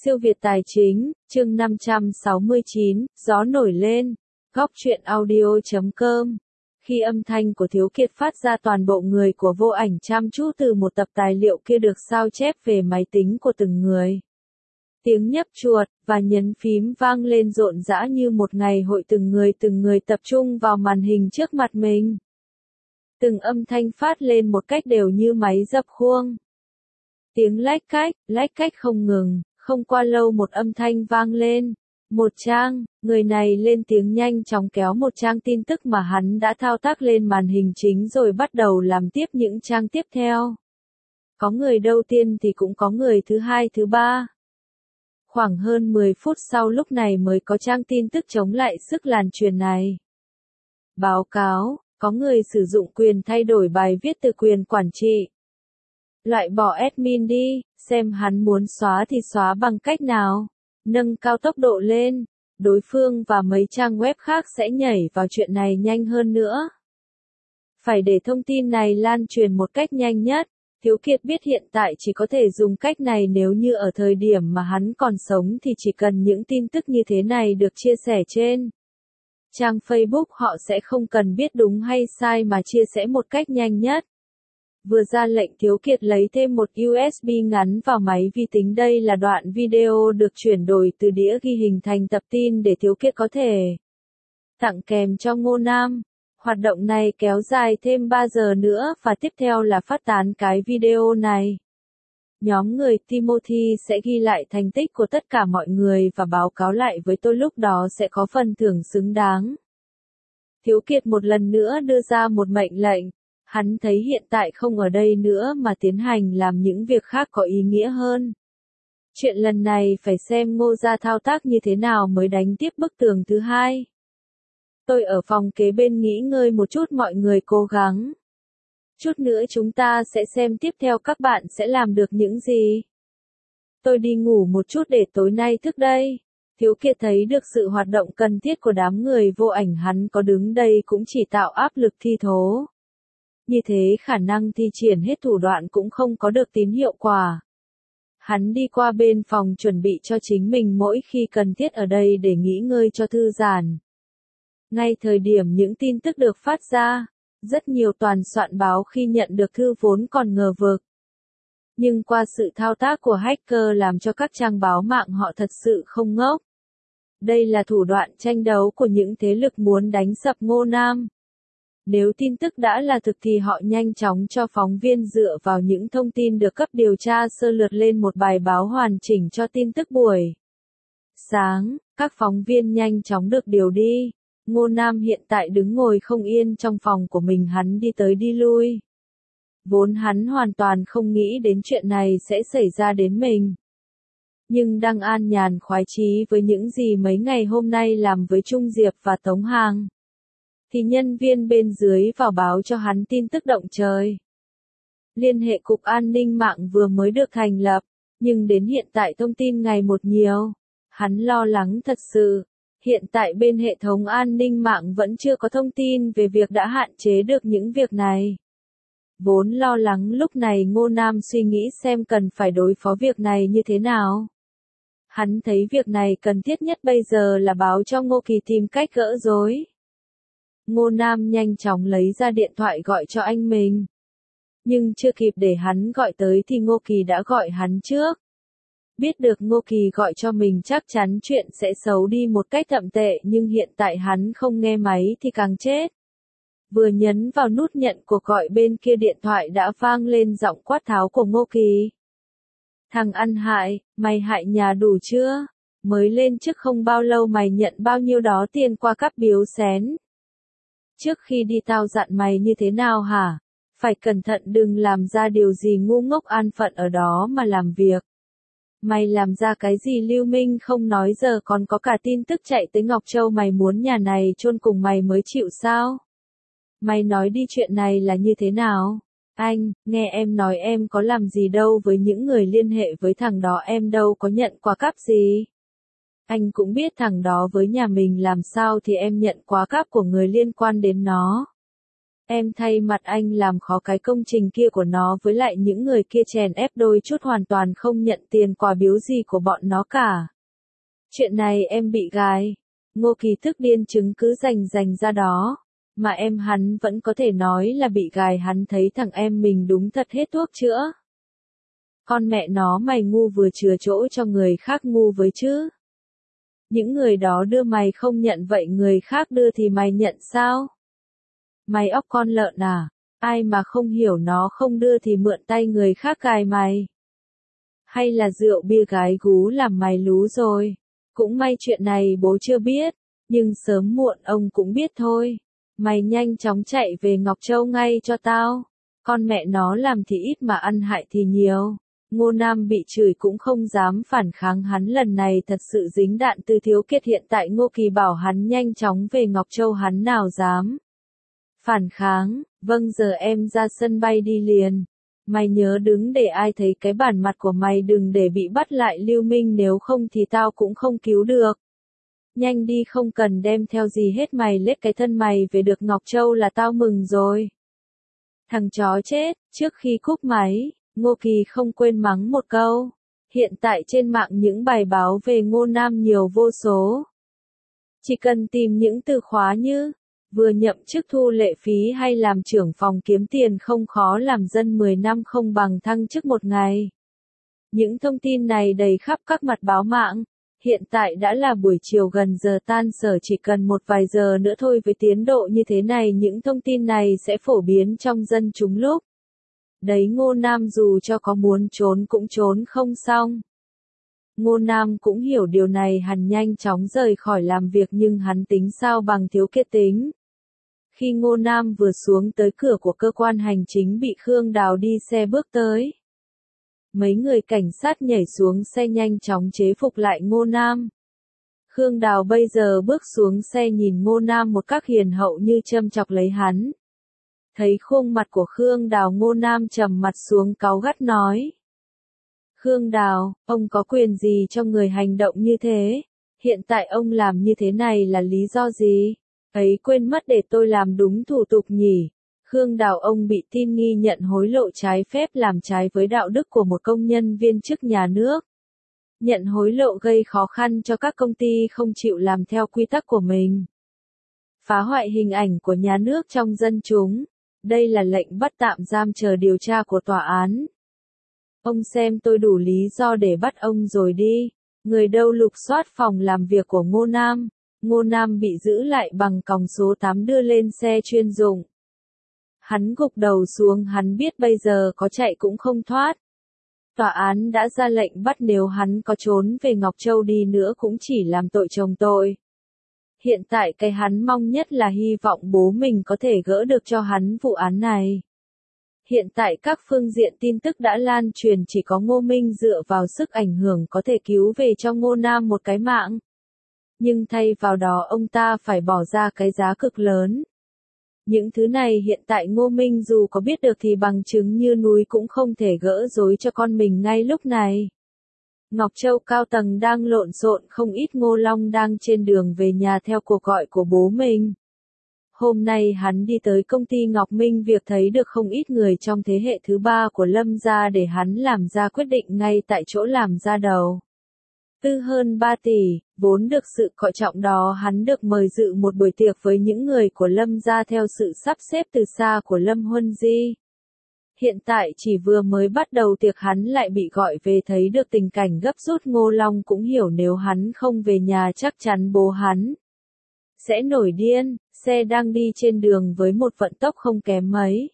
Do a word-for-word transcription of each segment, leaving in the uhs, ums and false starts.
Siêu Việt Tài Chính, chương năm trăm sáu mươi chín, gió nổi lên, góc truyện audio chấm com. Khi âm thanh của Thiếu Kiệt phát ra, toàn bộ người của Vô Ảnh chăm chú từ một tập tài liệu kia được sao chép về máy tính của từng người. Tiếng nhấp chuột và nhấn phím vang lên rộn rã như một ngày hội, từng người từng người tập trung vào màn hình trước mặt mình. Từng âm thanh phát lên một cách đều như máy dập khuôn. Tiếng lách cách, lách cách không ngừng, không qua lâu một âm thanh vang lên. Một trang, người này lên tiếng nhanh chóng kéo một trang tin tức mà hắn đã thao tác lên màn hình chính rồi bắt đầu làm tiếp những trang tiếp theo. Có người đầu tiên thì cũng có người thứ hai thứ ba. Khoảng hơn mười phút sau lúc này mới có trang tin tức chống lại sức lan truyền này. Báo cáo, có người sử dụng quyền thay đổi bài viết từ quyền quản trị. Loại bỏ admin đi, xem hắn muốn xóa thì xóa bằng cách nào. Nâng cao tốc độ lên, đối phương và mấy trang web khác sẽ nhảy vào chuyện này nhanh hơn nữa. Phải để thông tin này lan truyền một cách nhanh nhất. Thiếu Kiệt biết hiện tại chỉ có thể dùng cách này, nếu như ở thời điểm mà hắn còn sống thì chỉ cần những tin tức như thế này được chia sẻ trên trang Facebook, họ sẽ không cần biết đúng hay sai mà chia sẻ một cách nhanh nhất. Vừa ra lệnh, Thiếu Kiệt lấy thêm một u ét bê ngắn vào máy vi tính. Đây là đoạn video được chuyển đổi từ đĩa ghi hình thành tập tin để Thiếu Kiệt có thể tặng kèm cho Ngô Nam. Hoạt động này kéo dài thêm ba giờ nữa và tiếp theo là phát tán cái video này. Nhóm người Timothy sẽ ghi lại thành tích của tất cả mọi người và báo cáo lại với tôi, lúc đó sẽ có phần thưởng xứng đáng. Thiếu Kiệt một lần nữa đưa ra một mệnh lệnh. Hắn thấy hiện tại không ở đây nữa mà tiến hành làm những việc khác có ý nghĩa hơn. Chuyện lần này phải xem Ngô Gia thao tác như thế nào mới đánh tiếp bức tường thứ hai. Tôi ở phòng kế bên nghỉ ngơi một chút, mọi người cố gắng. Chút nữa chúng ta sẽ xem tiếp theo các bạn sẽ làm được những gì. Tôi đi ngủ một chút để tối nay thức đây. Thiếu Kiệt thấy được sự hoạt động cần thiết của đám người Vô Ảnh, hắn có đứng đây cũng chỉ tạo áp lực thi thố. Như thế khả năng thi triển hết thủ đoạn cũng không có được tín hiệu quả. Hắn đi qua bên phòng chuẩn bị cho chính mình mỗi khi cần thiết ở đây để nghỉ ngơi cho thư giãn. Ngay thời điểm những tin tức được phát ra, rất nhiều toàn soạn báo khi nhận được thư vốn còn ngờ vực. Nhưng qua sự thao tác của hacker làm cho các trang báo mạng họ thật sự không ngốc. Đây là thủ đoạn tranh đấu của những thế lực muốn đánh sập Ngô Nam. Nếu tin tức đã là thực thì họ nhanh chóng cho phóng viên dựa vào những thông tin được cấp điều tra sơ lược lên một bài báo hoàn chỉnh cho tin tức buổi sáng. Các phóng viên nhanh chóng được điều đi. Ngô Nam hiện tại đứng ngồi không yên trong phòng của mình, hắn đi tới đi lui. Vốn hắn hoàn toàn không nghĩ đến chuyện này sẽ xảy ra đến mình. Nhưng đang an nhàn khoái chí với những gì mấy ngày hôm nay làm với Trung Diệp và Tống Hàng, thì nhân viên bên dưới vào báo cho hắn tin tức động trời. Liên hệ Cục An ninh mạng vừa mới được thành lập, nhưng đến hiện tại thông tin ngày một nhiều. Hắn lo lắng thật sự. Hiện tại bên hệ thống an ninh mạng vẫn chưa có thông tin về việc đã hạn chế được những việc này. Vốn lo lắng, lúc này Ngô Nam suy nghĩ xem cần phải đối phó việc này như thế nào. Hắn thấy việc này cần thiết nhất bây giờ là báo cho Ngô Kỳ tìm cách gỡ rối. Ngô Nam nhanh chóng lấy ra điện thoại gọi cho anh mình. Nhưng chưa kịp để hắn gọi tới thì Ngô Kỳ đã gọi hắn trước. Biết được Ngô Kỳ gọi cho mình chắc chắn chuyện sẽ xấu đi một cách thậm tệ, nhưng hiện tại hắn không nghe máy thì càng chết. Vừa nhấn vào nút nhận cuộc gọi, bên kia điện thoại đã vang lên giọng quát tháo của Ngô Kỳ. Thằng ăn hại, mày hại nhà đủ chưa? Mới lên chức không bao lâu mày nhận bao nhiêu đó tiền qua cắp biếu xén. Trước khi đi tao dặn mày như thế nào hả? Phải cẩn thận đừng làm ra điều gì ngu ngốc, an phận ở đó mà làm việc. Mày làm ra cái gì lưu minh không nói, giờ còn có cả tin tức chạy tới Ngọc Châu, mày muốn nhà này chôn cùng mày mới chịu sao? Mày nói đi, chuyện này là như thế nào? Anh, nghe em nói em có làm gì đâu với những người liên hệ với thằng đó, em đâu có nhận quà cáp gì. Anh cũng biết thằng đó với nhà mình làm sao thì em nhận quà cáp của người liên quan đến nó. Em thay mặt anh làm khó cái công trình kia của nó, với lại những người kia chèn ép đôi chút hoàn toàn không nhận tiền quà biếu gì của bọn nó cả. Chuyện này em bị gài. Ngô Kỳ tức điên chứng cứ rành rành ra đó. Mà em hắn vẫn có thể nói là bị gài, hắn thấy thằng em mình đúng thật hết thuốc chữa. Con mẹ nó, mày ngu vừa chừa chỗ cho người khác ngu với chứ. Những người đó đưa mày không nhận, vậy người khác đưa thì mày nhận sao? Mày óc con lợn à? Ai mà không hiểu nó không đưa thì mượn tay người khác gài mày. Hay là rượu bia gái gú làm mày lú rồi? Cũng may chuyện này bố chưa biết, nhưng sớm muộn ông cũng biết thôi. Mày nhanh chóng chạy về Ngọc Châu ngay cho tao. Con mẹ nó làm thì ít mà ăn hại thì nhiều. Ngô Nam bị chửi cũng không dám phản kháng, hắn lần này thật sự dính đạn từ Thiếu Kiệt. Hiện tại Ngô Kỳ bảo hắn nhanh chóng về Ngọc Châu, hắn nào dám phản kháng. Vâng, giờ em ra sân bay đi liền. Mày nhớ đứng để ai thấy cái bản mặt của mày, đừng để bị bắt lại Lưu Minh, nếu không thì tao cũng không cứu được. Nhanh đi, không cần đem theo gì hết, mày lết cái thân mày về được Ngọc Châu là tao mừng rồi. Thằng chó chết. Trước khi cúp máy, Ngô Kỳ không quên mắng một câu. Hiện tại trên mạng những bài báo về Ngô Nam nhiều vô số. Chỉ cần tìm những từ khóa như vừa nhậm chức thu lệ phí hay làm trưởng phòng kiếm tiền không khó, làm dân mười năm không bằng thăng chức một ngày. Những thông tin này đầy khắp các mặt báo mạng. Hiện tại đã là buổi chiều gần giờ tan sở, chỉ cần một vài giờ nữa thôi, với tiến độ như thế này những thông tin này sẽ phổ biến trong dân chúng lúc. Đấy, Ngô Nam dù cho có muốn trốn cũng trốn không xong. Ngô Nam cũng hiểu điều này, hắn nhanh chóng rời khỏi làm việc, nhưng hắn tính sao bằng Thiếu Kiệt tính. Khi Ngô Nam vừa xuống tới cửa của cơ quan hành chính bị Khương Đào đi xe bước tới. Mấy người cảnh sát nhảy xuống xe nhanh chóng chế phục lại Ngô Nam. Khương Đào bây giờ bước xuống xe nhìn Ngô Nam một cách hiền hậu như châm chọc lấy hắn. Thấy khuôn mặt của Khương Đào, Ngô Nam trầm mặt xuống cáu gắt nói. Khương Đào, ông có quyền gì cho người hành động như thế? Hiện tại ông làm như thế này là lý do gì? Ấy, quên mất để tôi làm đúng thủ tục nhỉ? Khương Đào, ông bị tin nghi nhận hối lộ trái phép, làm trái với đạo đức của một công nhân viên chức nhà nước. Nhận hối lộ gây khó khăn cho các công ty không chịu làm theo quy tắc của mình. Phá hoại hình ảnh của nhà nước trong dân chúng. Đây là lệnh bắt tạm giam chờ điều tra của tòa án. Ông xem tôi đủ lý do để bắt ông rồi đi. Người đâu lục soát phòng làm việc của Ngô Nam. Ngô Nam bị giữ lại bằng còng số tám đưa lên xe chuyên dụng. Hắn gục đầu xuống, hắn biết bây giờ có chạy cũng không thoát. Tòa án đã ra lệnh bắt, nếu hắn có trốn về Ngọc Châu đi nữa cũng chỉ làm tội chồng tội. Hiện tại cái hắn mong nhất là hy vọng bố mình có thể gỡ được cho hắn vụ án này. Hiện tại các phương diện tin tức đã lan truyền, chỉ có Ngô Minh dựa vào sức ảnh hưởng có thể cứu về cho Ngô Nam một cái mạng. Nhưng thay vào đó ông ta phải bỏ ra cái giá cực lớn. Những thứ này hiện tại Ngô Minh dù có biết được thì bằng chứng như núi cũng không thể gỡ rối cho con mình ngay lúc này. Ngọc Châu cao tầng đang lộn xộn, không ít. Ngô Long đang trên đường về nhà theo cuộc gọi của bố mình. Hôm nay hắn đi tới công ty Ngọc Minh Việc, thấy được không ít người trong thế hệ thứ ba của Lâm gia, để hắn làm ra quyết định ngay tại chỗ, làm ra đầu tư hơn ba tỷ, vốn được sự coi trọng đó. Hắn được mời dự một buổi tiệc với những người của Lâm gia theo sự sắp xếp từ xa của Lâm Huân Di. Hiện tại chỉ vừa mới bắt đầu tiệc hắn lại bị gọi về, thấy được tình cảnh gấp rút. Ngô Long cũng hiểu nếu hắn không về nhà chắc chắn bố hắn sẽ nổi điên. Xe đang đi trên đường với một vận tốc không kém mấy.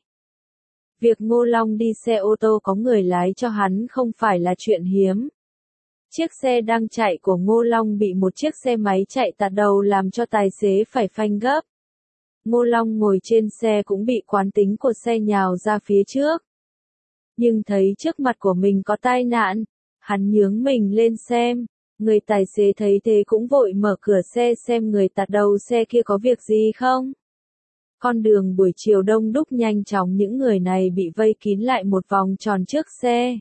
Việc Ngô Long đi xe ô tô có người lái cho hắn không phải là chuyện hiếm. Chiếc xe đang chạy của Ngô Long bị một chiếc xe máy chạy tạt đầu làm cho tài xế phải phanh gấp. Ngô Long ngồi trên xe cũng bị quán tính của xe nhào ra phía trước. Nhưng thấy trước mặt của mình có tai nạn, hắn nhướng mình lên xem. Người tài xế thấy thế cũng vội mở cửa xe xem người tạt đầu xe kia có việc gì không. Con đường buổi chiều đông đúc, nhanh chóng những người này bị vây kín lại một vòng tròn trước xe.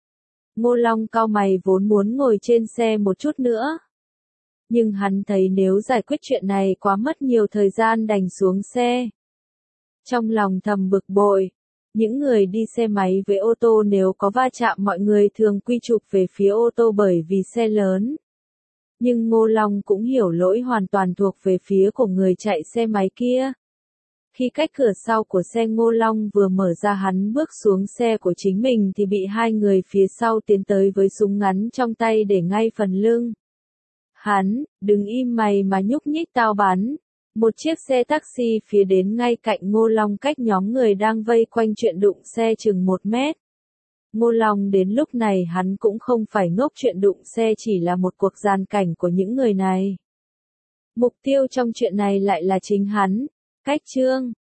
Ngô Long cau mày, vốn muốn ngồi trên xe một chút nữa. Nhưng hắn thấy nếu giải quyết chuyện này quá mất nhiều thời gian, đành xuống xe. Trong lòng thầm bực bội, những người đi xe máy với ô tô nếu có va chạm mọi người thường quy chụp về phía ô tô bởi vì xe lớn. Nhưng Ngô Long cũng hiểu lỗi hoàn toàn thuộc về phía của người chạy xe máy kia. Khi cách cửa sau của xe Ngô Long vừa mở ra hắn bước xuống xe của chính mình thì bị hai người phía sau tiến tới với súng ngắn trong tay để ngay phần lưng. Hắn, đừng im mày mà nhúc nhích tao bắn. Một chiếc xe taxi phía đến ngay cạnh Ngô Long cách nhóm người đang vây quanh chuyện đụng xe chừng một mét. Ngô Long đến lúc này hắn cũng không phải ngốc, chuyện đụng xe chỉ là một cuộc gian cảnh của những người này. Mục tiêu trong chuyện này lại là chính hắn. Cách chương